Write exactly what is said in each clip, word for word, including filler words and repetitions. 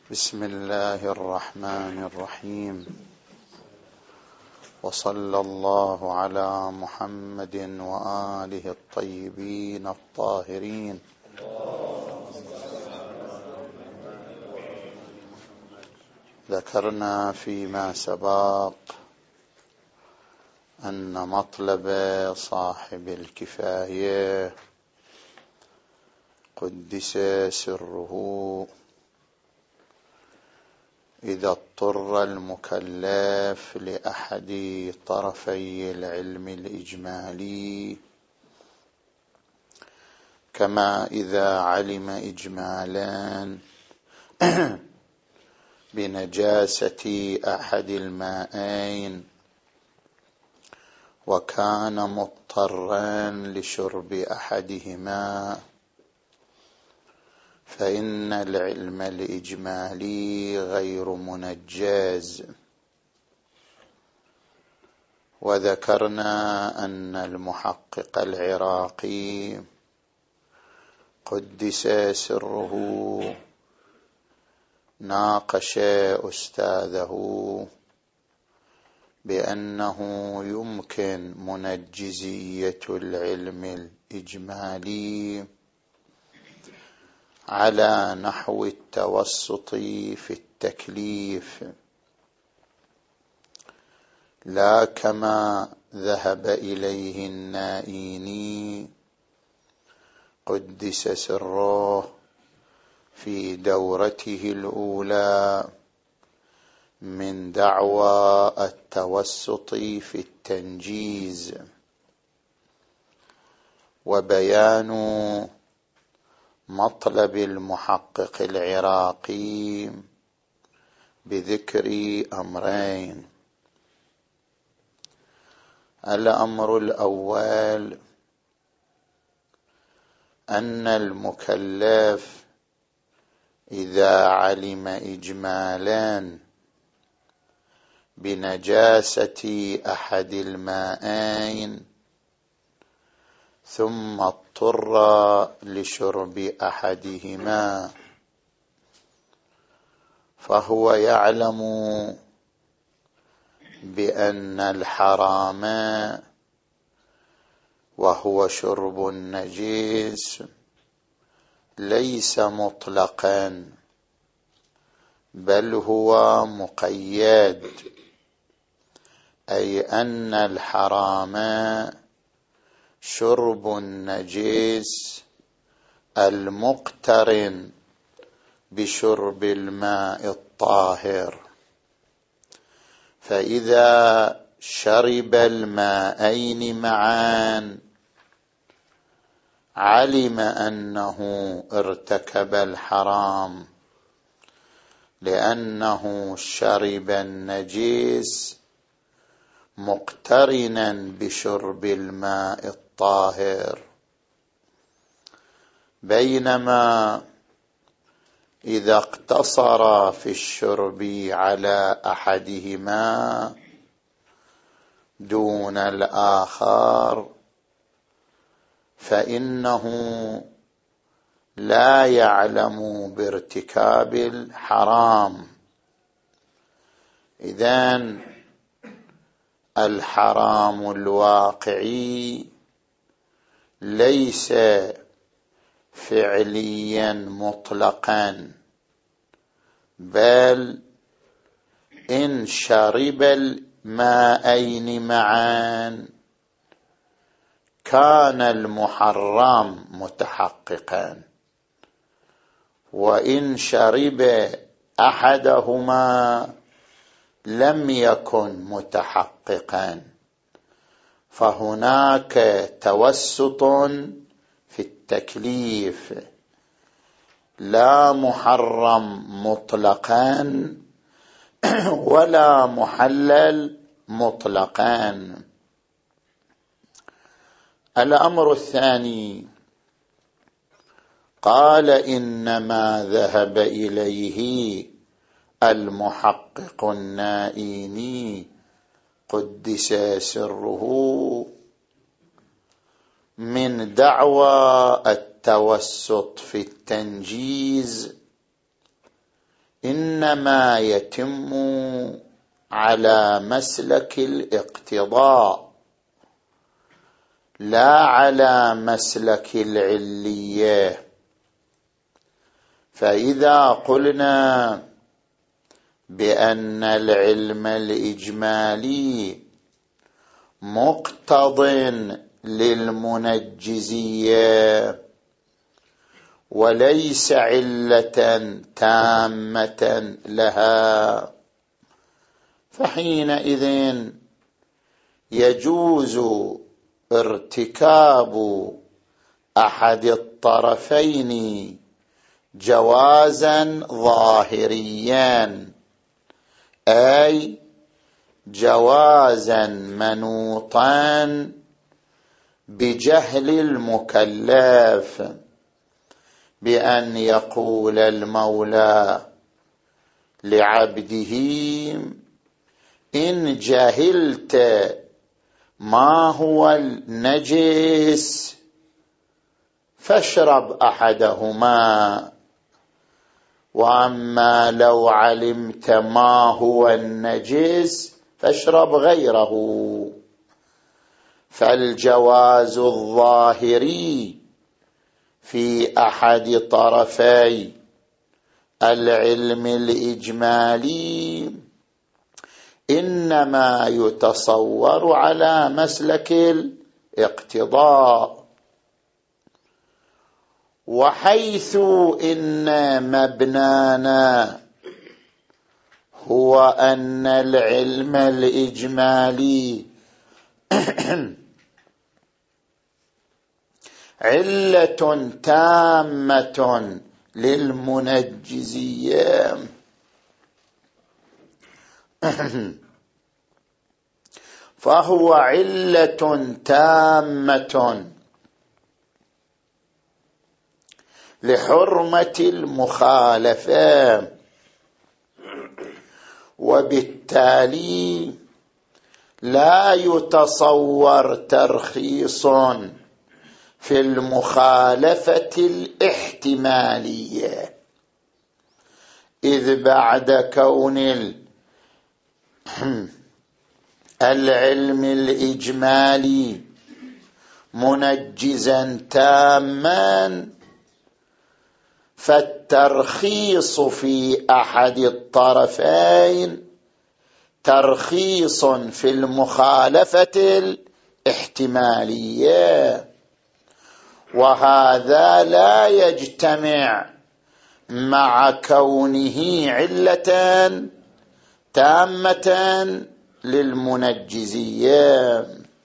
بسم الله الرحمن الرحيم، وصلى الله على محمد وآله الطيبين الطاهرين. ذكرنا فيما سبق أن مطلب صاحب الكفاية قدس سره إذا اضطر المكلف لأحد طرفي العلم الإجمالي، كما إذا علم إجمالا بنجاسة أحد المائين وكان مضطرا لشرب أحدهما، فإن العلم الإجمالي غير منجز. وذكرنا أن المحقق العراقي قدس سره ناقش أستاذه بأنه يمكن منجزية العلم الإجمالي على نحو التوسط في التكليف، لا كما ذهب إليه النائيني قدس سره في دورته الأولى من دعوى التوسط في التنجيز، وبيان مطلب المحقق العراقي بذكر أمرين. الأمر الأول أن المكلف إذا علم إجمالا بنجاسة أحد المائين ثم اضطر لشرب أحدهما، فهو يعلم بأن الحرام وهو شرب النجس ليس مطلقا، بل هو مقيد، أي أن الحرام شرب النجس المقترن بشرب الماء الطاهر، فإذا شرب الماءين معا علم أنه ارتكب الحرام، لأنه شرب النجس مقترنا بشرب الماء الطاهر. بينما إذا اقتصر في الشرب على أحدهما دون الآخر فإنه لا يعلم بارتكاب الحرام. إذن الحرام الواقعي ليس فعليا مطلقا، بل إن شرب الماءين معا كان المحرم متحققا، وإن شرب أحدهما لم يكن متحققا، فهناك توسط في التكليف، لا محرم مطلقا ولا محلل مطلقا. الأمر الثاني، قال إنما ذهب إليه المحقق النائيني قدس سره من دعوى التوسط في التنجيز إنما يتم على مسلك الاقتضاء لا على مسلك العلية. فإذا قلنا بأن العلم الإجمالي مقتض للمنجزية وليس علة تامة لها، فحينئذ يجوز ارتكاب أحد الطرفين جوازا ظاهريا، أي جوازا منوطا بجهل المكلف، بأن يقول المولى لعبده: إن جهلت ما هو النجس فاشرب أحدهما، وأما لو علمت ما هو النجس فاشرب غيره. فالجواز الظاهري في أحد طرفي العلم الإجمالي إنما يتصور على مسلك الاقتضاء، وحيث إن مبنانا هو أن العلم الإجمالي علة تامة للمنجزية، فهو علة تامة لحرمة المخالفة، وبالتالي لا يتصور ترخيص في المخالفة الاحتمالية، إذ بعد كون العلم الإجمالي منجزا تاما، فالترخيص في أحد الطرفين ترخيص في المخالفة الاحتمالية، وهذا لا يجتمع مع كونه علة تامة للمنجزية.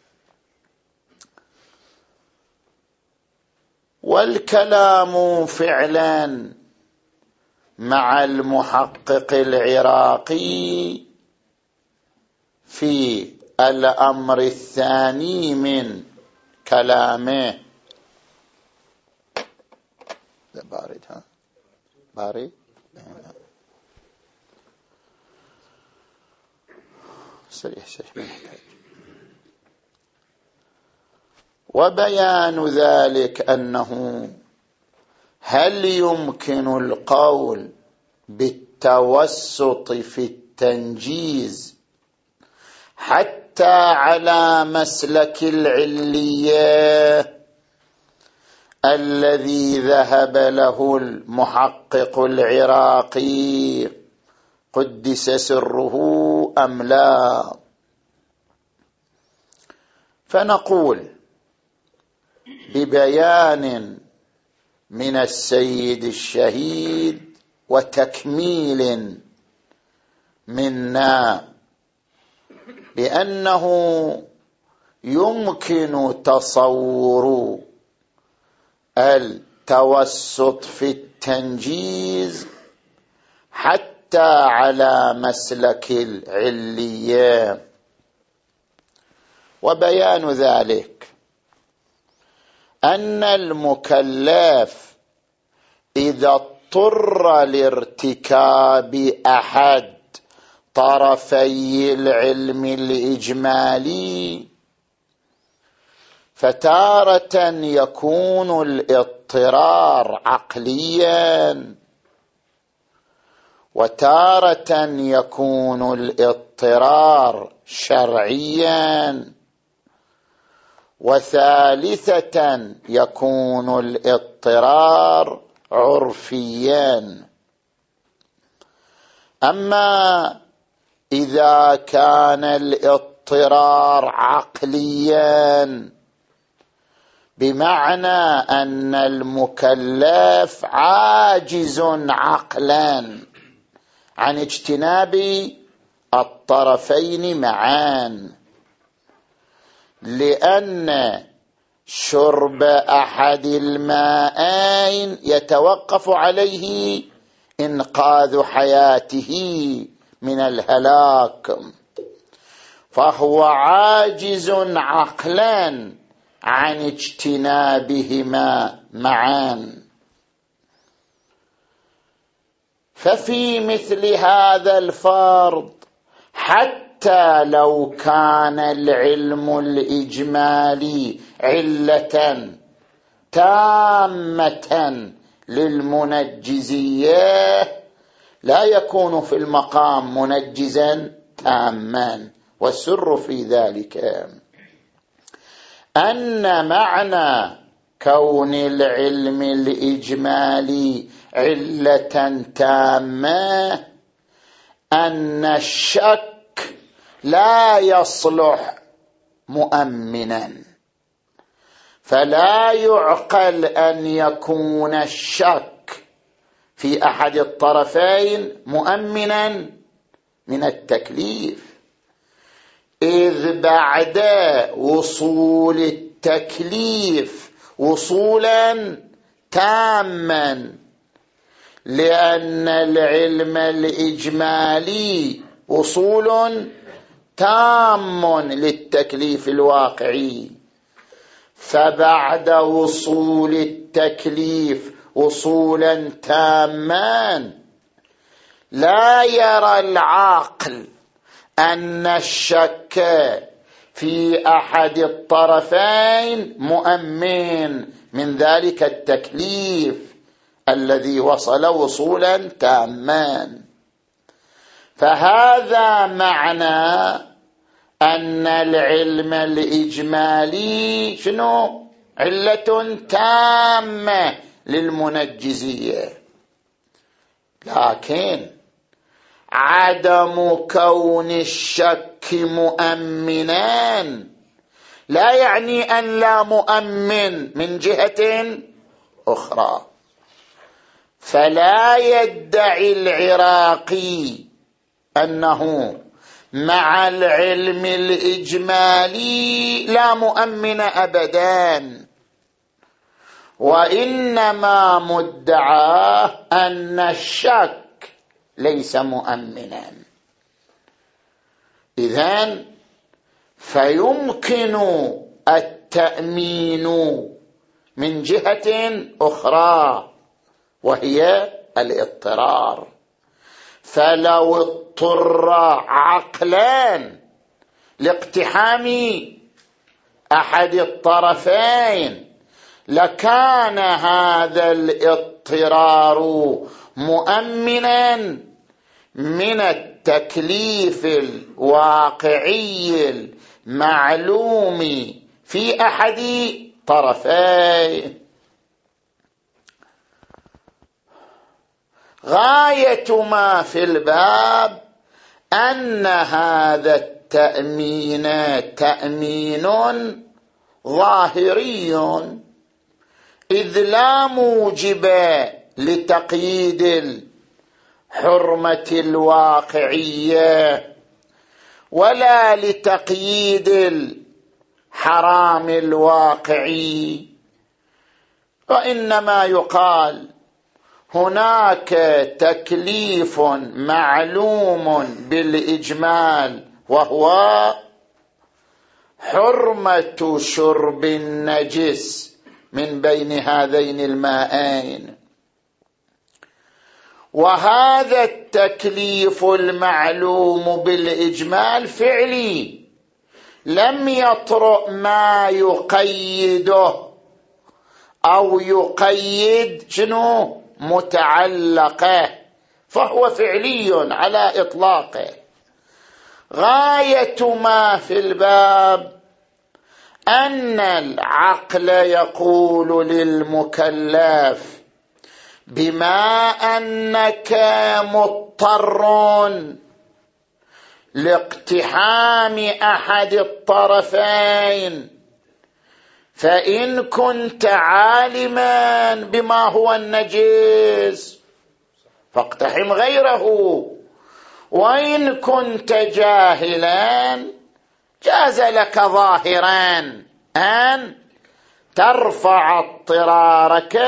والكلام فعلا مع المحقق العراقي في الأمر الثاني من كلامه. بارد ها بارد سريح سريح ما يحتاج. وبيان ذلك أنه هل يمكن القول بالتوسط في التنجيز حتى على مسلك العلية الذي ذهب له المحقق العراقي قدس سره أم لا؟ فنقول ببيان من السيد الشهيد وتكميل منا بأنه يمكن تصور التوسط في التنجيز حتى على مسلك العلية. وبيان ذلك أن المكلف إذا اضطر لارتكاب أحد طرفي العلم الإجمالي فتارة يكون الاضطرار عقليا، وتارة يكون الاضطرار شرعيا، وثالثة يكون الاضطرار عرفيا. أما إذا كان الاضطرار عقليا بمعنى أن المكلف عاجز عقلا عن اجتناب الطرفين معا، لأن شرب أحد الماءين يتوقف عليه إنقاذ حياته من الهلاك، فهو عاجز عقلا عن اجتنابهما معا. ففي مثل هذا الفرض حتى لو كان العلم الإجمالي علة تامة للمنجزية لا يكون في المقام منجزا تاما. والسر في ذلك أن معنى كون العلم الإجمالي علة تامة أن الشك لا يصلح مؤمنا، فلا يعقل أن يكون الشك في أحد الطرفين مؤمنا من التكليف، إذ بعد وصول التكليف وصولا تاما، لأن العلم الإجمالي وصول تام للتكليف الواقعي، فبعد وصول التكليف وصولا تاما لا يرى العاقل أن الشك في أحد الطرفين مؤمن من ذلك التكليف الذي وصل وصولا تاما. فهذا معنى أن العلم الإجمالي شنو؟ علة تامة للمنجزية، لكن عدم كون الشك مؤمنا لا يعني أن لا مؤمن من جهة أخرى. فلا يدعي العراقي أنه مع العلم الإجمالي لا مؤمن أبدا، وإنما مدعاه أن الشك ليس مؤمنا. إذن فيمكن التأمين من جهة أخرى وهي الاضطرار. فلو اضطر عقلا لاقتحام أحد الطرفين لكان هذا الاضطرار مؤمنا من التكليف الواقعي المعلوم في أحد طرفيه. غاية ما في الباب أن هذا التأمين تأمين ظاهري، إذ لا موجب لتقييد الحرمة الواقعية ولا لتقييد الحرام الواقعي، وإنما يقال هناك تكليف معلوم بالإجمال وهو حرمة شرب النجس من بين هذين الماءين، وهذا التكليف المعلوم بالإجمال فعلي لم يطرأ ما يقيده أو يقيد شنو متعلقه فهو فعلي على إطلاقه. غاية ما في الباب أن العقل يقول للمكلف بما أنك مضطر لاقتحام أحد الطرفين، فإن كنت عالما بما هو النجس فاقتحم غيره، وإن كنت جاهلا جاز لك ظاهرا أن ترفع اضطرارك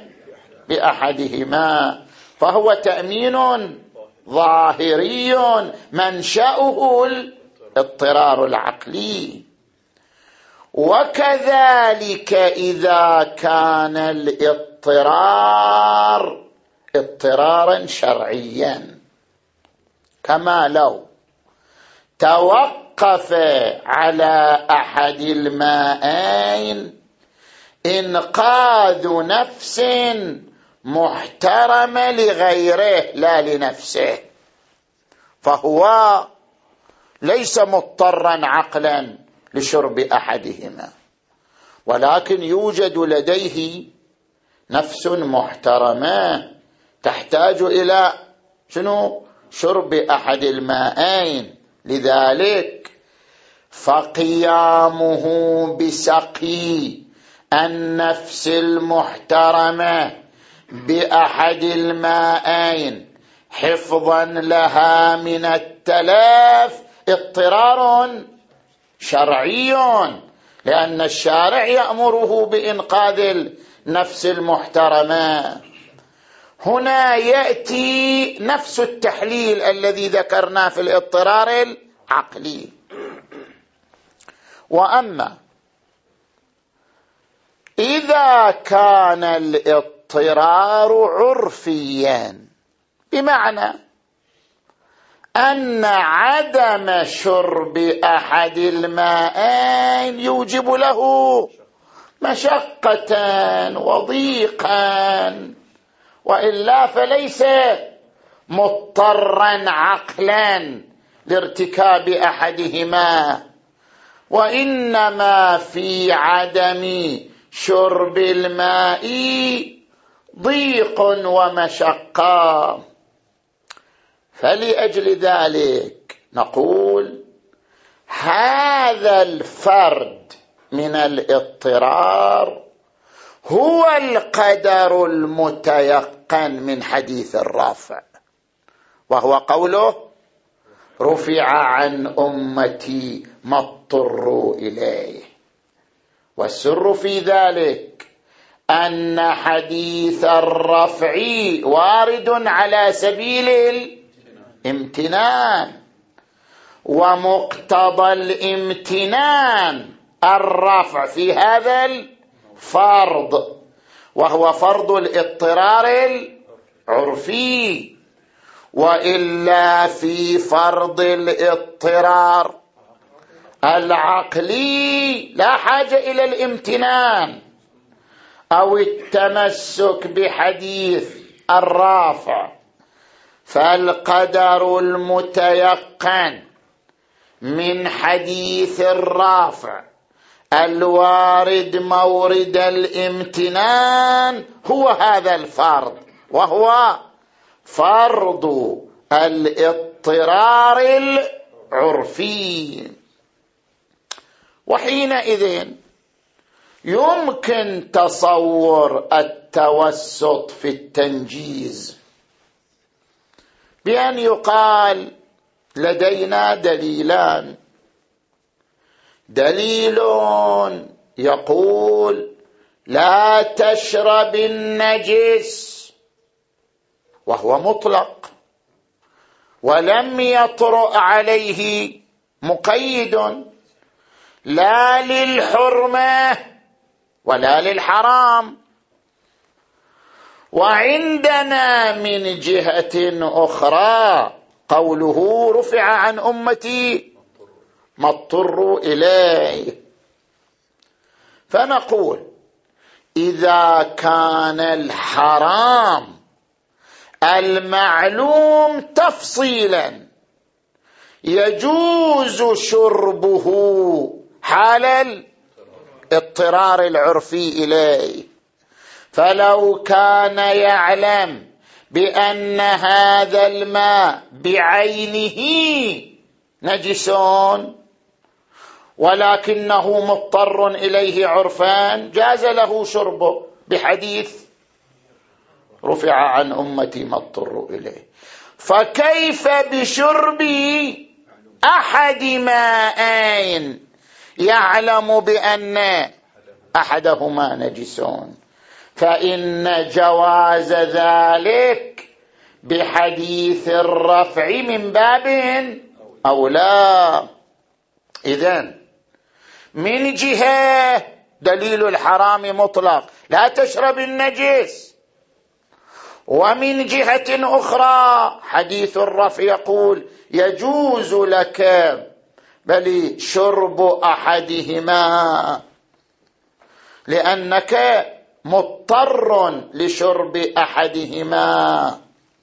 بأحدهما، فهو تأمين ظاهري منشأه الاضطرار العقلي. وكذلك إذا كان الاضطرار اضطرارا شرعيا، كما لو توقف على أحد المائين إنقاذ نفس محترمة لغيره لا لنفسه، فهو ليس مضطرا عقلا لشرب أحدهما، ولكن يوجد لديه نفس محترمة تحتاج إلى شنو؟ شرب أحد المائين، لذلك فقيامه بسقي النفس المحترمة بأحد المائين حفظا لها من التلف اضطرار شرعي، لأن الشارع يأمره بإنقاذ النفس المحترمة. هنا يأتي نفس التحليل الذي ذكرناه في الاضطرار العقلي. وأما إذا كان الاضطرار عرفيا، بمعنى أن عدم شرب أحد المائين يوجب له مشقة وضيقا، وإلا فليس مضطرا عقلا لارتكاب أحدهما، وإنما في عدم شرب الماء ضيق ومشقة. فلأجل ذلك نقول هذا الفرد من الاضطرار هو القدر المتيقن من حديث الرافع، وهو قوله رفع عن أمتي ما اضطروا إليه. والسر في ذلك أن حديث الرفع وارد على سبيل الامتنان، ومقتضى الامتنان الرفع في هذا الفرض، وهو فرض الاضطرار العرفي، وإلا في فرض الاضطرار العقلي لا حاجة إلى الامتنان أو التمسك بحديث الرافع، فالقدر المتيقن من حديث الرافع الوارد مورد الامتنان هو هذا الفرض، وهو فرض الاضطرار العرفي. وحينئذ يمكن تصور التوسط في التنجيز بأن يقال لدينا دليلان: دليل يقول لا تشرب النجس وهو مطلق ولم يطرأ عليه مقيد لا للحرمة ولا للحرام. وعندنا من جهة أخرى قوله رفع عن أمتي ما اضطروا إليه، فنقول إذا كان الحرام المعلوم تفصيلا يجوز شربه حال الاضطرار العرفي إليه. فلو كان يعلم بأن هذا الماء بعينه نجس ولكنه مضطر إليه عرفان جاز له شربه، بحديث رفع عن أمتي ما اضطروا إليه. فكيف بشرب أحد ماءين يعلم بأن أحدهما نجسون؟ فإن جواز ذلك بحديث الرفع من باب أولى. إذن من جهة دليل الحرام مطلق لا تشرب النجس، ومن جهة أخرى حديث الرفع يقول يجوز لك بل شرب أحدهما لأنك مضطر لشرب أحدهما.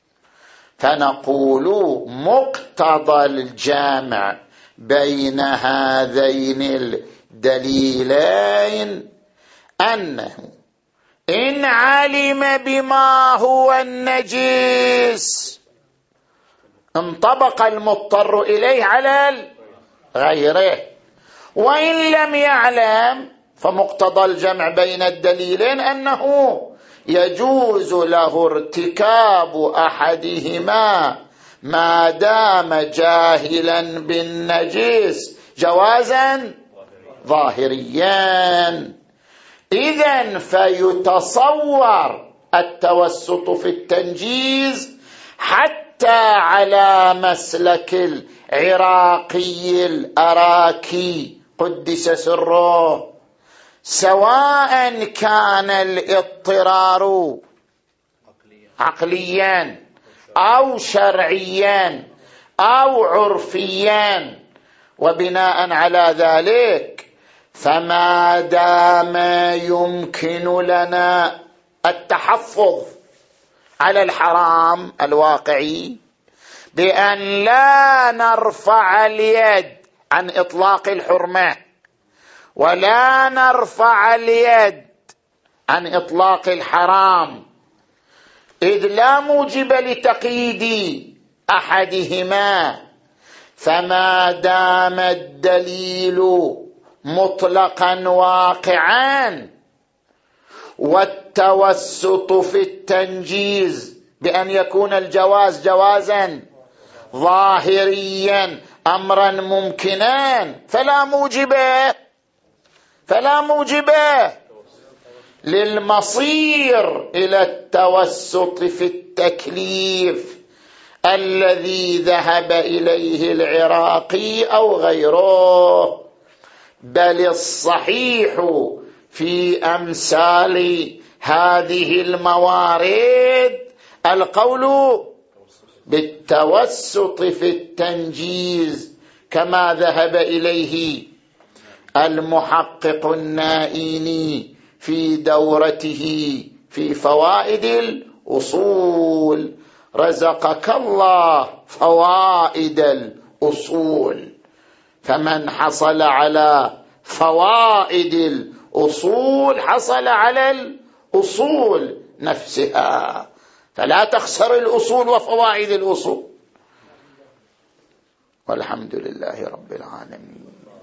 فنقول مقتضى الجامع بين هذين الدليلين أنه إن علم بما هو النجس انطبق المضطر إليه على غيره، وإن لم يعلم فمقتضى الجمع بين الدليلين أنه يجوز له ارتكاب أحدهما ما دام جاهلا بالنجس جوازا ظاهريا. إذن فيتصور التوسط في التنجيز حتى على مسلك العراقي الأراكي قدس سره، سواء كان الاضطرار عقليا أو شرعيا أو عرفيا. وبناء على ذلك فما دام يمكن لنا التحفظ على الحرام الواقعي بأن لا نرفع اليد عن إطلاق الحرمة ولا نرفع اليد عن إطلاق الحرام، إذ لا موجب لتقييد أحدهما، فما دام الدليل مطلقا واقعا والتوسط في التنجيز بأن يكون الجواز جوازا ظاهريا أمرا ممكنا فلا موجب فلا موجب للمصير إلى التوسط في التكليف الذي ذهب إليه العراقي أو غيره. بل الصحيح في أمثال هذه الموارد القول بالتوسط في التنجيز كما ذهب إليه المحقق النائيني في دورته في فوائد الأصول. رزقك الله فوائد الأصول، فمن حصل على فوائد الأصول حصل على الأصول نفسها، فلا تخسر الأصول وفوائد الأصول. والحمد لله رب العالمين.